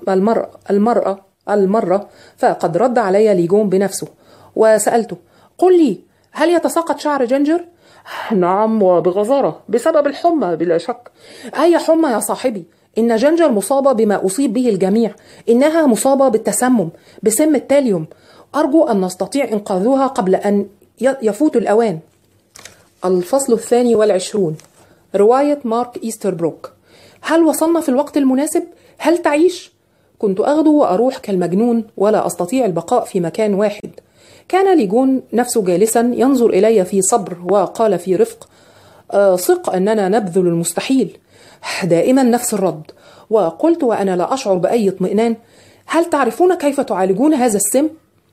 المرة فقد رد علي ليجون بنفسه. وسألته قل لي، هل يتساقط شعر جينجر؟ نعم، وبغزارة، بسبب الحمى بلا شك. أي حمى يا صاحبي؟ إن جينجر مصابة بما أصيب به الجميع، إنها مصابة بالتسمم بسم التاليوم. أرجو أن نستطيع إنقاذها قبل أن يفوت الأوان. الفصل 22. رواية مارك إيستربروك. هل وصلنا في الوقت المناسب؟ هل تعيش؟ كنت أغدو وأروح كالمجنون ولا أستطيع البقاء في مكان واحد. كان ليجون نفسه جالسا ينظر إلي في صبر وقال في رفق: ثق أننا نبذل المستحيل. دائما نفس الرد. وقلت وأنا لا أشعر بأي اطمئنان: هل تعرفون كيف تعالجون هذا السم؟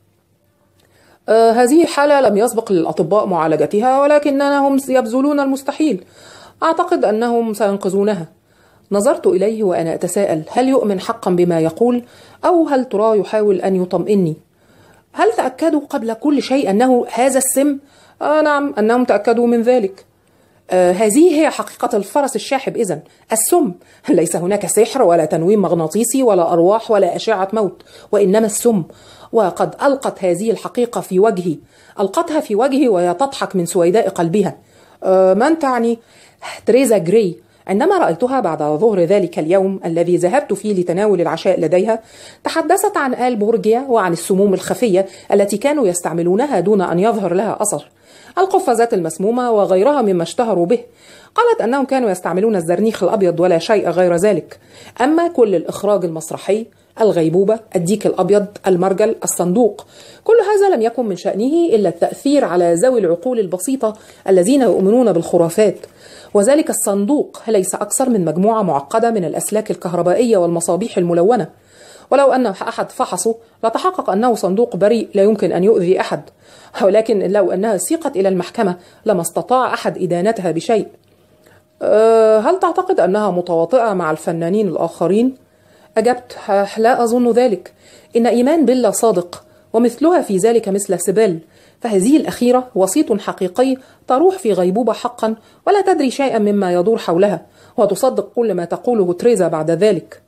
هذه حالة لم يسبق للأطباء معالجتها، ولكنهم يبذلون المستحيل. أعتقد أنهم سينقذونها. نظرت إليه وأنا أتساءل: هل يؤمن حقا بما يقول، أو هل ترى يحاول أن يطمئني؟ هل تأكدوا قبل كل شيء أنه هذا السم؟ نعم، أنهم تأكدوا من ذلك. هذه هي حقيقة الفرس الشاحب إذن، السم. ليس هناك سحر ولا تنويم مغناطيسي ولا أرواح ولا أشعة موت، وإنما السم. وقد ألقت هذه الحقيقة في وجهي، ألقتها في وجهي وهي تضحك من سويداء قلبها. من تعني؟ تريزا جراي. عندما رأيتها بعد ظهر ذلك اليوم الذي ذهبت فيه لتناول العشاء لديها، تحدثت عن آل بورجيا وعن السموم الخفية التي كانوا يستعملونها دون أن يظهر لها أثر، القفازات المسمومة وغيرها مما اشتهروا به. قالت أنهم كانوا يستعملون الزرنيخ الأبيض ولا شيء غير ذلك. أما كل الإخراج المسرحي، الغيبوبة، الديك الأبيض، المرجل، الصندوق، كل هذا لم يكن من شأنه إلا التأثير على ذوي العقول البسيطة الذين يؤمنون بالخرافات. وذلك الصندوق ليس أكثر من مجموعة معقدة من الأسلاك الكهربائية والمصابيح الملونة. ولو أن أحد فحصه لتحقق أنه صندوق بريء لا يمكن أن يؤذي أحد، ولكن لو أنها سيقت إلى المحكمة لما استطاع أحد إدانتها بشيء. هل تعتقد أنها متواطئة مع الفنانين الآخرين؟ أجبت: لا أظن ذلك. إن إيمان بيلا صادق، ومثلها في ذلك مثل سيبيل، فهذه الأخيرة وسيط حقيقي تروح في غيبوبة حقا ولا تدري شيئا مما يدور حولها، وتصدق كل ما تقوله تريزا بعد ذلك.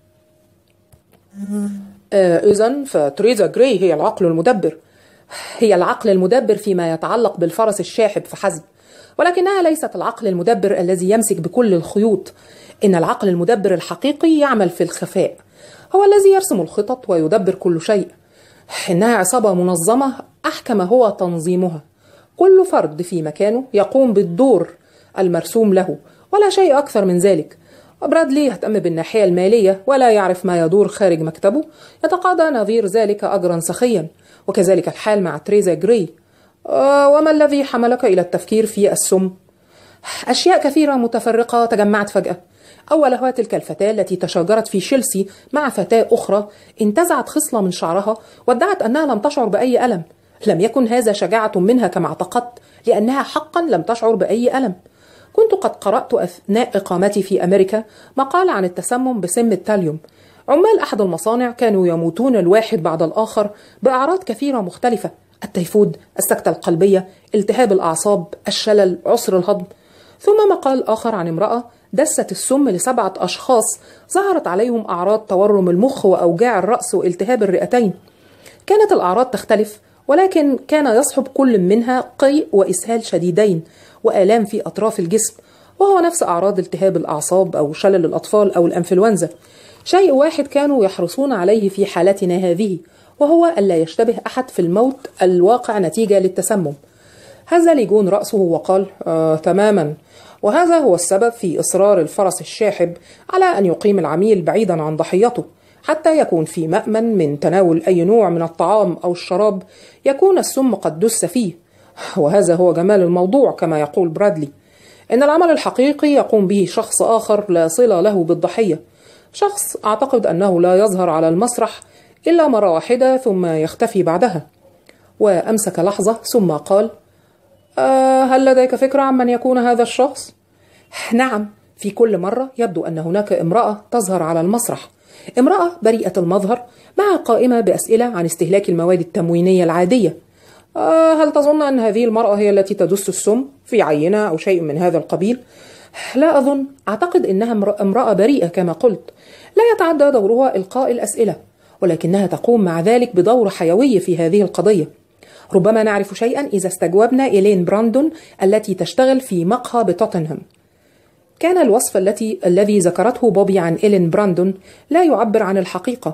إذن فتريزا جراي هي العقل المدبر. هي العقل المدبر فيما يتعلق بالفرس الشاحب فحسب، ولكنها ليست العقل المدبر الذي يمسك بكل الخيوط. إن العقل المدبر الحقيقي يعمل في الخفاء، هو الذي يرسم الخطط ويدبر كل شيء. إنها عصابة منظمة أحكم هو تنظيمها. كل فرد في مكانه يقوم بالدور المرسوم له ولا شيء أكثر من ذلك. برادلي يهتم بالناحية المالية ولا يعرف ما يدور خارج مكتبه، يتقاضى نظير ذلك أجرا سخيا، وكذلك الحال مع تريزا جراي. وما الذي حملك إلى التفكير في السم؟ أشياء كثيرة متفرقة تجمعت فجأة. أولها تلك الفتاة التي تشاجرت في تشيلسي مع فتاة أخرى انتزعت خصلة من شعرها وادعت أنها لم تشعر بأي ألم. لم يكن هذا شجاعة منها كما اعتقدت، لأنها حقا لم تشعر بأي ألم. كنت قد قرأت أثناء إقامتي في أمريكا مقال عن التسمم بسم التاليوم. عمال أحد المصانع كانوا يموتون الواحد بعد الآخر بأعراض كثيرة مختلفة: التيفود، السكتة القلبية، التهاب الأعصاب، الشلل، عسر الهضم. ثم مقال آخر عن امرأة دست السم ل7 أشخاص ظهرت عليهم أعراض تورم المخ وأوجاع الرأس والتهاب الرئتين. كانت الأعراض تختلف، ولكن كان يصحب كل منها قيء وإسهال شديدين وآلام في أطراف الجسم، وهو نفس أعراض التهاب الأعصاب أو شلل الأطفال أو الأنفلونزا. شيء واحد كانوا يحرصون عليه في حالتنا هذه، وهو ألا يشتبه أحد في الموت الواقع نتيجة للتسمم. هز ليجون رأسه وقال: تماما، وهذا هو السبب في إصرار الفرس الشاحب على أن يقيم العميل بعيدا عن ضحيته حتى يكون في مأمن من تناول أي نوع من الطعام أو الشراب يكون السم قد دس فيه. وهذا هو جمال الموضوع كما يقول برادلي، إن العمل الحقيقي يقوم به شخص آخر لا صلة له بالضحية، شخص أعتقد أنه لا يظهر على المسرح إلا مرة واحدة ثم يختفي بعدها. وأمسك لحظة ثم قال: هل لديك فكرة عن من يكون هذا الشخص؟ نعم، في كل مرة يبدو أن هناك امرأة تظهر على المسرح، امرأة بريئة المظهر مع قائمة بأسئلة عن استهلاك المواد التموينية العادية. هل تظن أن هذه المرأة هي التي تدس السم في عينة أو شيء من هذا القبيل؟ لا أظن، أعتقد أنها امرأة بريئة كما قلت، لا يتعدى دورها إلقاء الأسئلة، ولكنها تقوم مع ذلك بدور حيوي في هذه القضية. ربما نعرف شيئا إذا استجوبنا إلين براندون التي تشتغل في مقهى بتوتنهام. كان الوصف الذي ذكرته بوبي عن إلين براندون لا يعبر عن الحقيقة،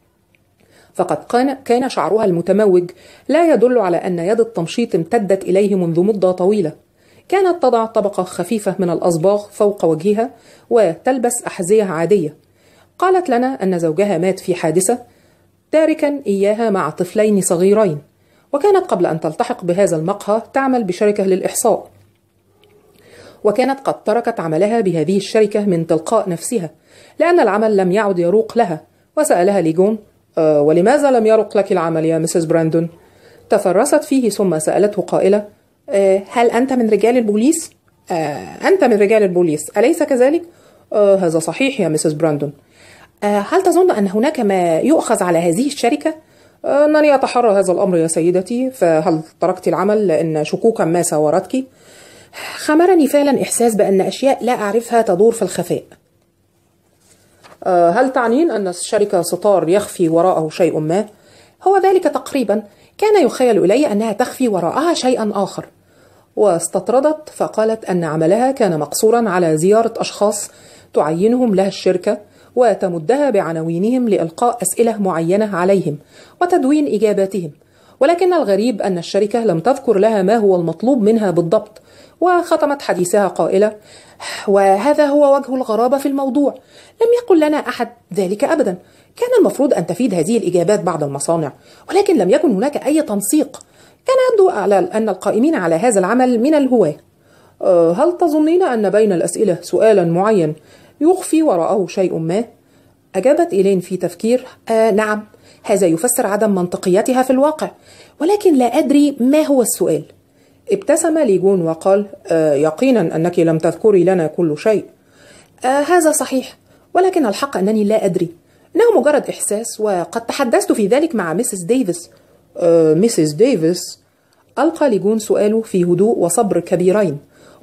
فقد كان شعرها المتموج لا يدل على أن يد التمشيط امتدت إليه منذ مدة طويلة. كانت تضع طبقة خفيفة من الأصباغ فوق وجهها وتلبس أحذية عادية. قالت لنا أن زوجها مات في حادثة تاركا إياها مع طفلين صغيرين، وكانت قبل أن تلتحق بهذا المقهى تعمل بشركة للإحصاء، وكانت قد تركت عملها بهذه الشركة من تلقاء نفسها لأن العمل لم يعد يروق لها. وسألها ليجون: ولماذا لم يرق لك العمل يا مسز براندون؟ تفرست فيه ثم سألته قائلة: هل أنت من رجال البوليس؟ أنت من رجال البوليس أليس كذلك؟ هذا صحيح يا مسز براندون. هل تظن أن هناك ما يؤخذ على هذه الشركة؟ أنني أتحرى هذا الأمر يا سيدتي. فهل تركت العمل لأن شكوكا ما ساورتك؟ خمرني فعلا إحساس بأن أشياء لا أعرفها تدور في الخفاء. هل تعنين أن الشركة ستار يخفي وراءه شيء ما؟ هو ذلك تقريبا. كان يخيل إلي أنها تخفي وراءها شيئا آخر. واستطردت فقالت أن عملها كان مقصورا على زيارة أشخاص تعينهم لها الشركة وتمدها بعناوينهم لإلقاء أسئلة معينة عليهم وتدوين إجاباتهم، ولكن الغريب أن الشركة لم تذكر لها ما هو المطلوب منها بالضبط. وختمت حديثها قائلة: وهذا هو وجه الغرابة في الموضوع، لم يقل لنا أحد ذلك أبدا. كان المفروض أن تفيد هذه الإجابات بعض المصانع، ولكن لم يكن هناك أي تنسيق. كان يبدو أن القائمين على هذا العمل من الهواة. هل تظنين أن بين الأسئلة سؤالا معين يخفي وراءه شيء ما؟ أجابت إيلين في تفكير: نعم، هذا يفسر عدم منطقيتها في الواقع، ولكن لا أدري ما هو السؤال. ابتسم ليجون وقال: يقينا أنك لم تذكري لنا كل شيء. هذا صحيح، ولكن الحق أنني لا أدري. إنه مجرد إحساس، وقد تحدثت في ذلك مع مسز ديفيس. مسز ديفيس؟ ألقى ليجون سؤاله في هدوء وصبر كبيرين،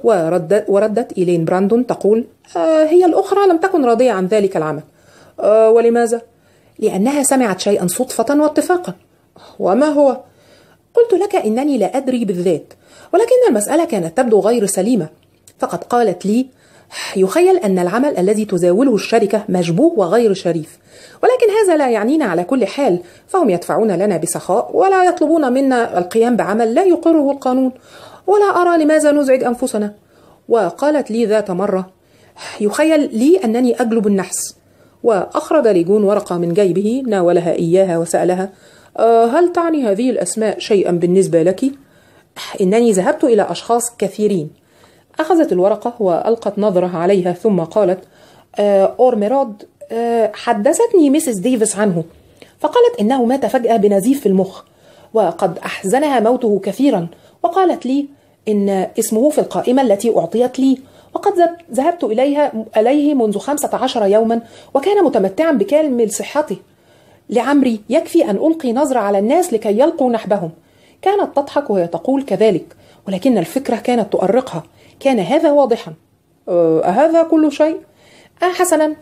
وردت إيلين براندون تقول: هي الأخرى لم تكن راضية عن ذلك العمل. ولماذا؟ لأنها سمعت شيئا صدفة واتفاقا. وما هو؟ قلت لك إنني لا أدري بالذات، ولكن المسألة كانت تبدو غير سليمة. فقد قالت لي: يخيل أن العمل الذي تزاوله الشركة مشبوه وغير شريف، ولكن هذا لا يعنينا على كل حال، فهم يدفعون لنا بسخاء ولا يطلبون منا القيام بعمل لا يقره القانون، ولا أرى لماذا نزعج أنفسنا. وقالت لي ذات مرة: يخيل لي أنني أجلب النحس. وأخرج ليجون ورقة من جيبه ناولها إياها وسألها: هل تعني هذه الأسماء شيئا بالنسبة لك؟ إنني ذهبت إلى أشخاص كثيرين. أخذت الورقة وألقت نظرة عليها ثم قالت: أورميراد، حدثتني ميسيس ديفيس عنه، فقالت إنه مات فجأة بنزيف في المخ، وقد أحزنها موته كثيرا، وقالت لي إن اسمه في القائمة التي أعطيت لي، وقد ذهبت إليه منذ 15 يوما، وكان متمتعا بكامل صحته. لعمري يكفي أن ألقي نظرة على الناس لكي يلقوا نحبهم. كانت تضحك وهي تقول كذلك، ولكن الفكرة كانت تؤرقها. كان هذا واضحا. أهذا كل شيء؟ حسنا.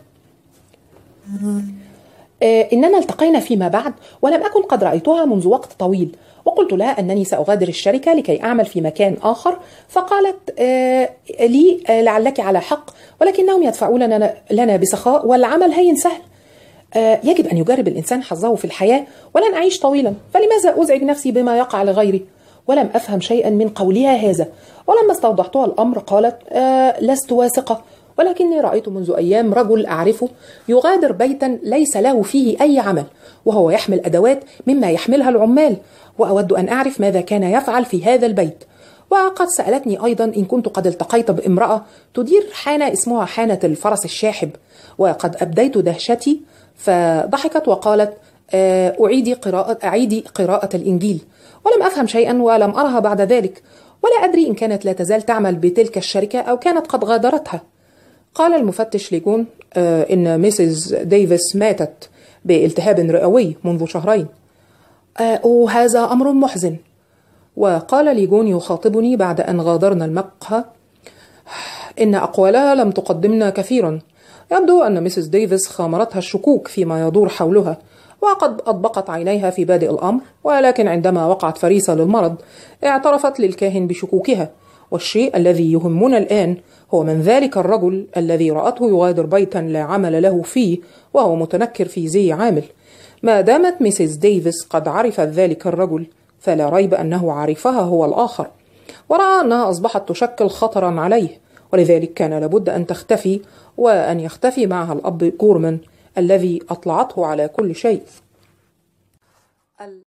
إننا التقينا فيما بعد، ولم أكن قد رأيتها منذ وقت طويل، وقلت لها أنني سأغادر الشركة لكي أعمل في مكان آخر، فقالت لي: لعلك على حق، ولكنهم يدفعون لنا بسخاء، والعمل هين سهل. يجب أن يجرب الإنسان حظه في الحياة، ولن أعيش طويلا، فلماذا أزعج نفسي بما يقع لغيري؟ ولم أفهم شيئا من قولها هذا، ولما استوضحتها الأمر قالت: لست واثقة، ولكني رأيت منذ أيام رجل أعرفه يغادر بيتا ليس له فيه أي عمل، وهو يحمل أدوات مما يحملها العمال، وأود أن أعرف ماذا كان يفعل في هذا البيت. وقد سألتني أيضا إن كنت قد التقيت بامرأة تدير حانة اسمها حانة الفرس الشاحب، وقد أبديت دهشتي، فضحكت وقالت: أعيدي قراءة الإنجيل. ولم أفهم شيئا ولم أرها بعد ذلك، ولا أدري إن كانت لا تزال تعمل بتلك الشركة أو كانت قد غادرتها. قال المفتش ليجون إن ميسيس ديفيس ماتت بالتهاب رئوي منذ شهرين. وهذا أمر محزن. وقال ليجون يخاطبني بعد أن غادرنا المقهى: إن أقوالها لم تقدمنا كثيرا. يبدو أن ميسيس ديفيس خامرتها الشكوك فيما يدور حولها، وقد أطبقت عينيها في بادئ الأمر، ولكن عندما وقعت فريسة للمرض اعترفت للكاهن بشكوكها. والشيء الذي يهمنا الآن هو من ذلك الرجل الذي رأته يغادر بيتا لا عمل له فيه وهو متنكر في زي عامل. ما دامت ميسيس ديفيس قد عرفت ذلك الرجل، فلا ريب أنه عرفها هو الآخر. ورأى أنها أصبحت تشكل خطرا عليه، ولذلك كان لابد أن تختفي، وأن يختفي معها الأب جورمان الذي أطلعته على كل شيء.